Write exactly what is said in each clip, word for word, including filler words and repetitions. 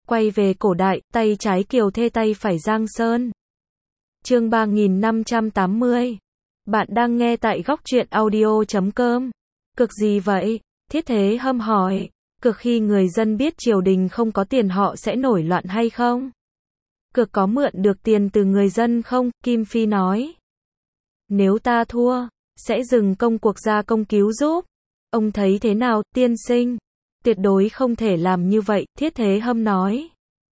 Quay về cổ đại, tay trái Kiều Thê tay phải Giang Sơn. Chương ba nghìn năm trăm tám mươi. Bạn đang nghe tại góc truyện audio chấm com. Cực gì vậy? Thiết Thế Hâm hỏi. Cực khi người dân biết triều đình không có tiền họ sẽ nổi loạn hay không? Cực có mượn được tiền từ người dân không? Kim Phi nói. Nếu ta thua, sẽ dừng công cuộc ra công cứu giúp. Ông thấy thế nào, tiên sinh? Tuyệt đối không thể làm như vậy, Thiết Thế Hâm nói.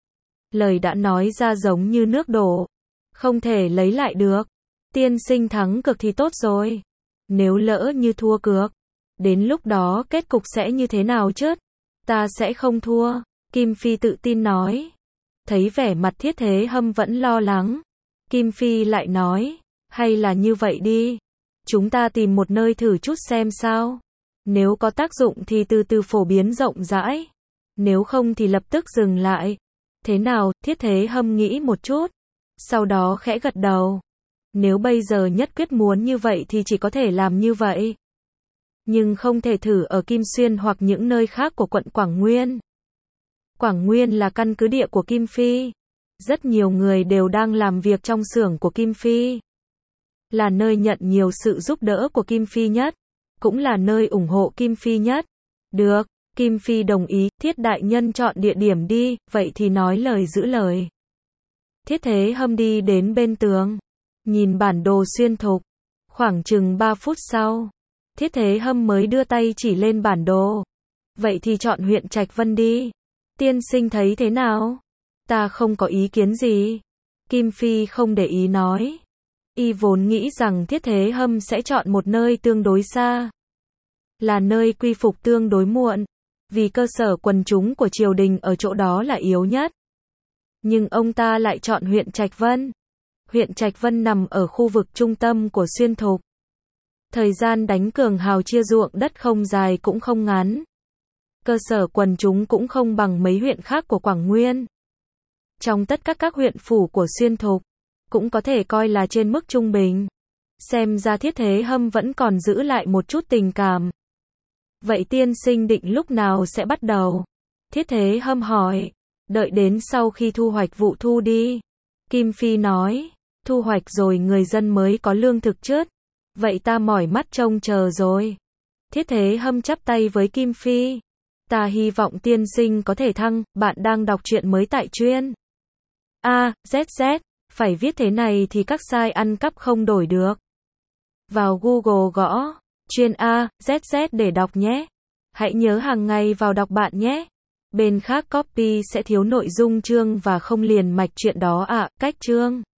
Lời đã nói ra giống như nước đổ. Không thể lấy lại được. Tiên sinh thắng cược thì tốt rồi. Nếu lỡ như thua cược, đến lúc đó kết cục sẽ như thế nào chứ? Ta sẽ không thua, Kim Phi tự tin nói. Thấy vẻ mặt Thiết Thế Hâm vẫn lo lắng, Kim Phi lại nói, hay là như vậy đi. Chúng ta tìm một nơi thử chút xem sao. Nếu có tác dụng thì từ từ phổ biến rộng rãi. Nếu không thì lập tức dừng lại. Thế nào? Thiết Thế Hâm nghĩ một chút. Sau đó khẽ gật đầu. Nếu bây giờ nhất quyết muốn như vậy thì chỉ có thể làm như vậy. Nhưng không thể thử ở Kim Xuyên hoặc những nơi khác của quận Quảng Nguyên. Quảng Nguyên là căn cứ địa của Kim Phi. Rất nhiều người đều đang làm việc trong xưởng của Kim Phi. Là nơi nhận nhiều sự giúp đỡ của Kim Phi nhất. Cũng là nơi ủng hộ Kim Phi nhất. Được, Kim Phi đồng ý, Thiết đại nhân chọn địa điểm đi, vậy thì nói lời giữ lời. Thiết Thế Hâm đi đến bên tường, nhìn bản đồ xuyên thục. Khoảng chừng ba phút sau, Thiết Thế Hâm mới đưa tay chỉ lên bản đồ. Vậy thì chọn huyện Trạch Vân đi. Tiên sinh thấy thế nào? Ta không có ý kiến gì. Kim Phi không để ý nói. Y vốn nghĩ rằng Thiết Thế Hâm sẽ chọn một nơi tương đối xa. Là nơi quy phục tương đối muộn. Vì cơ sở quần chúng của triều đình ở chỗ đó là yếu nhất. Nhưng ông ta lại chọn huyện Trạch Vân. Huyện Trạch Vân nằm ở khu vực trung tâm của xuyên thục. Thời gian đánh cường hào chia ruộng đất không dài cũng không ngắn. Cơ sở quần chúng cũng không bằng mấy huyện khác của Quảng Nguyên. Trong tất cả các huyện phủ của xuyên thục, cũng có thể coi là trên mức trung bình. Xem ra Thiết Thế Hâm vẫn còn giữ lại một chút tình cảm. Vậy tiên sinh định lúc nào sẽ bắt đầu? Thiết Thế Hâm hỏi. Đợi đến sau khi thu hoạch vụ thu đi. Kim Phi nói. Thu hoạch rồi người dân mới có lương thực chứ. Vậy ta mỏi mắt trông chờ rồi. Thiết Thế Hâm chắp tay với Kim Phi. Ta hy vọng tiên sinh có thể thăng. Bạn đang đọc truyện mới tại chuyên A, Z Z. Phải viết thế này thì các sai ăn cắp không đổi được. Vào Google gõ chuyên A, Z Z để đọc nhé. Hãy nhớ hàng ngày vào đọc bạn nhé. Bên khác copy sẽ thiếu nội dung chương và không liền mạch chuyện đó ạ. À, cách chương